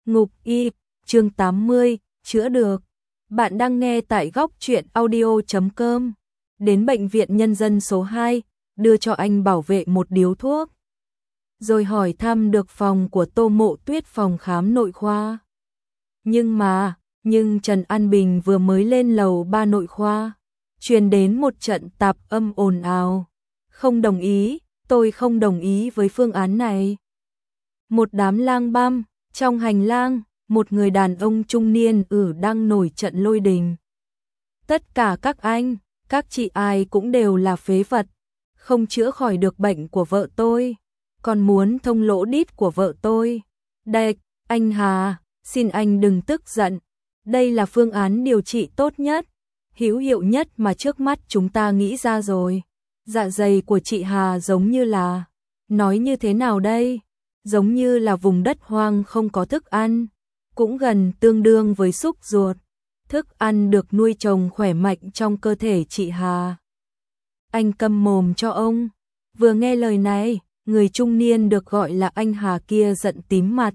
Ngục y, chương 80, chữa được. Bạn đang nghe tại góc truyện audio.com. Đến bệnh viện nhân dân số 2, đưa cho anh bảo vệ một điếu thuốc. Rồi hỏi thăm được phòng của Tô Mộ Tuyết, phòng khám nội khoa. Nhưng Trần An Bình vừa mới lên lầu 3 nội khoa, truyền đến một trận tạp âm ồn ào. Không đồng ý, tôi không đồng ý với phương án này. Một đám lang băm, trong hành lang, một người đàn ông trung niên đang nổi trận lôi đình. Tất cả các anh, các chị ai cũng đều là phế vật, không chữa khỏi được bệnh của vợ tôi, còn muốn thông lỗ đít của vợ tôi. Đệt, anh Hà, xin anh đừng tức giận. Đây là phương án điều trị tốt nhất, hữu hiệu nhất mà trước mắt chúng ta nghĩ ra rồi. Dạ dày của chị Hà giống như là, nói như thế nào đây? Giống như là vùng đất hoang không có thức ăn, cũng gần tương đương với súc ruột. Thức ăn được nuôi trồng khỏe mạnh trong cơ thể chị Hà. Anh câm mồm cho ông. Vừa nghe lời này, người trung niên được gọi là anh Hà kia giận tím mặt.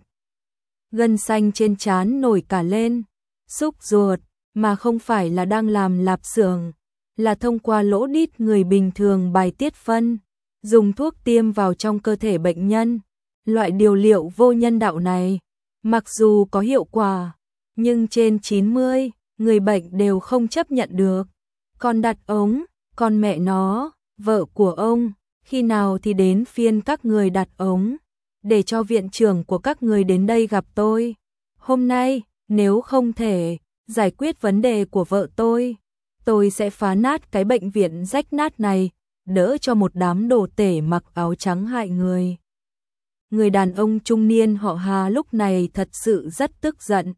Gân xanh trên trán nổi cả lên. Súc ruột, mà không phải là đang làm lạp xưởng, là thông qua lỗ đít người bình thường bài tiết phân, dùng thuốc tiêm vào trong cơ thể bệnh nhân. Loại điều liệu vô nhân đạo này, mặc dù có hiệu quả, nhưng trên 90 người bệnh đều không chấp nhận được. Còn đặt ống, con mẹ nó, vợ của ông, khi nào thì đến phiên các người đặt ống, để cho viện trưởng của các người đến đây gặp tôi. Hôm nay, nếu không thể giải quyết vấn đề của vợ tôi sẽ phá nát cái bệnh viện rách nát này, đỡ cho một đám đồ tể mặc áo trắng hại người. Người đàn ông trung niên họ Hà lúc này thật sự rất tức giận.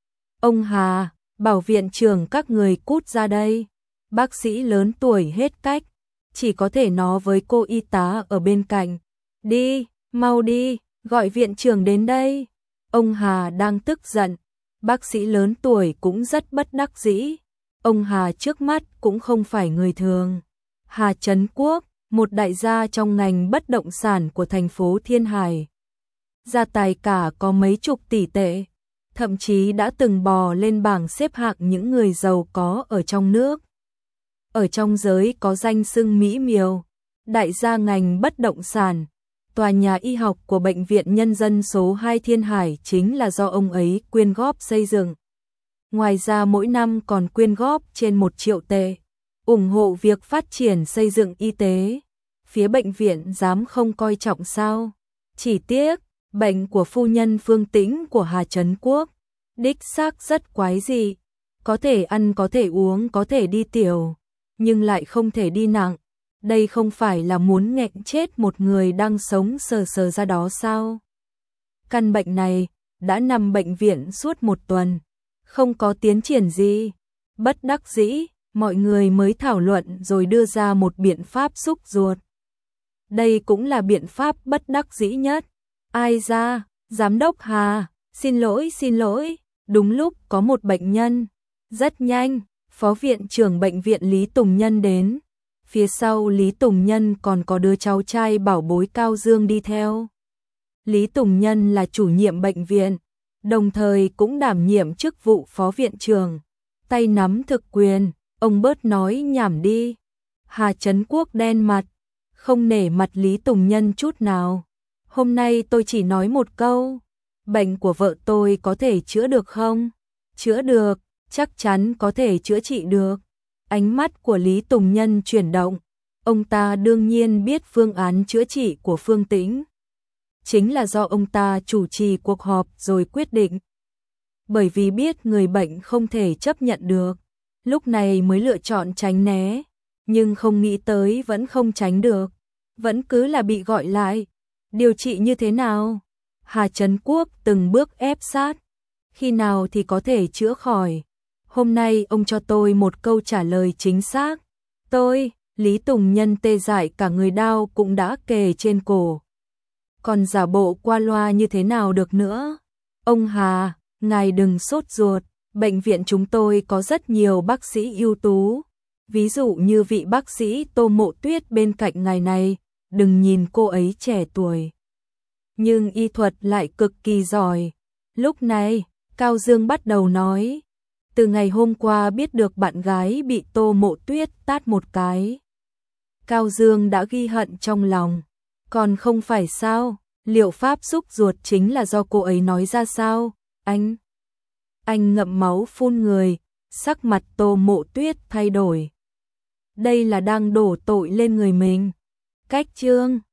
Ông Hà, bảo viện trưởng các người cút ra đây. Bác sĩ lớn tuổi hết cách, chỉ có thể nói với cô y tá ở bên cạnh. Đi, mau đi, gọi viện trưởng đến đây. Ông Hà đang tức giận, bác sĩ lớn tuổi cũng rất bất đắc dĩ. Ông Hà trước mắt cũng không phải người thường. Hà Trấn Quốc, một đại gia trong ngành bất động sản của thành phố Thiên Hải. Gia tài cả có mấy chục tỷ tệ, thậm chí đã từng bò lên bảng xếp hạng những người giàu có ở trong nước. Ở trong giới có danh xưng mỹ miều, đại gia ngành bất động sản. Tòa nhà y học của Bệnh viện Nhân dân số 2 Thiên Hải chính là do ông ấy quyên góp xây dựng. Ngoài ra mỗi năm còn quyên góp trên 1 triệu tệ, ủng hộ việc phát triển xây dựng y tế. Phía bệnh viện dám không coi trọng sao? Chỉ tiếc, bệnh của phu nhân Phương Tĩnh của Hà Trấn Quốc, đích xác rất quái dị. Có thể ăn, có thể uống, có thể đi tiểu, nhưng lại không thể đi nặng. Đây không phải là muốn nghẹn chết một người đang sống sờ sờ ra đó sao? Căn bệnh này đã nằm bệnh viện suốt 1 tuần, không có tiến triển gì. Bất đắc dĩ, mọi người mới thảo luận rồi đưa ra một biện pháp xúc ruột. Đây cũng là biện pháp bất đắc dĩ nhất. Ai ra, giám đốc Hà, xin lỗi, đúng lúc có một bệnh nhân. Rất nhanh, phó viện trưởng bệnh viện Lý Tùng Nhân đến. Phía sau Lý Tùng Nhân còn có đứa cháu trai bảo bối Cao Dương đi theo. Lý Tùng Nhân là chủ nhiệm bệnh viện, đồng thời cũng đảm nhiệm chức vụ phó viện trưởng, tay nắm thực quyền. Ông bớt nói nhảm đi. Hà Trấn Quốc đen mặt, không nể mặt Lý Tùng Nhân chút nào. Hôm nay tôi chỉ nói một câu, bệnh của vợ tôi có thể chữa được không? Chữa được, chắc chắn có thể chữa trị được. Ánh mắt của Lý Tùng Nhân chuyển động, ông ta đương nhiên biết phương án chữa trị của Phương Tĩnh. Chính là do ông ta chủ trì cuộc họp rồi quyết định. Bởi vì biết người bệnh không thể chấp nhận được, lúc này mới lựa chọn tránh né, nhưng không nghĩ tới vẫn không tránh được, vẫn cứ là bị gọi lại. Điều trị như thế nào? Hà Trấn Quốc từng bước ép sát. Khi nào thì có thể chữa khỏi? Hôm nay ông cho tôi một câu trả lời chính xác. Lý Tùng Nhân tê dại cả người, đau cũng đã kề trên cổ. Còn giả bộ qua loa như thế nào được nữa? Ông Hà, ngài đừng sốt ruột. Bệnh viện chúng tôi có rất nhiều bác sĩ ưu tú. Ví dụ như vị bác sĩ Tô Mộ Tuyết bên cạnh ngài này. Đừng nhìn cô ấy trẻ tuổi, nhưng y thuật lại cực kỳ giỏi. Lúc này, Cao Dương bắt đầu nói, từ ngày hôm qua biết được bạn gái bị Tô Mộ Tuyết tát một cái. Cao Dương đã ghi hận trong lòng, còn không phải sao, liệu pháp xúc ruột chính là do cô ấy nói ra sao, anh ngậm máu phun người, sắc mặt Tô Mộ Tuyết thay đổi. Đây là đang đổ tội lên người mình. Cách chương